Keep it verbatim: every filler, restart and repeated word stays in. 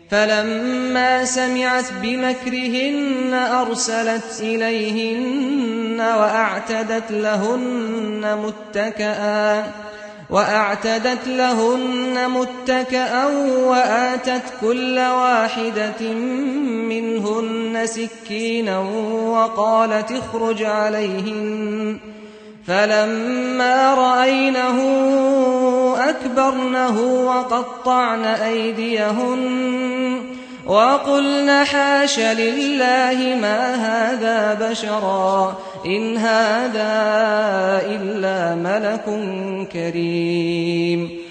فلما سمعت بمكرهن أرسلت إليهن وأعتدت لهن متكئا وأعتدت لهن متكئا وآتت كل واحدة منهن سكينا وقالت اخرج عليهن فلما رأينه أكبرنه وقطعن أيديهن وقلن حاش لله ما هذا بشرا إن هذا إلا ملك كريم.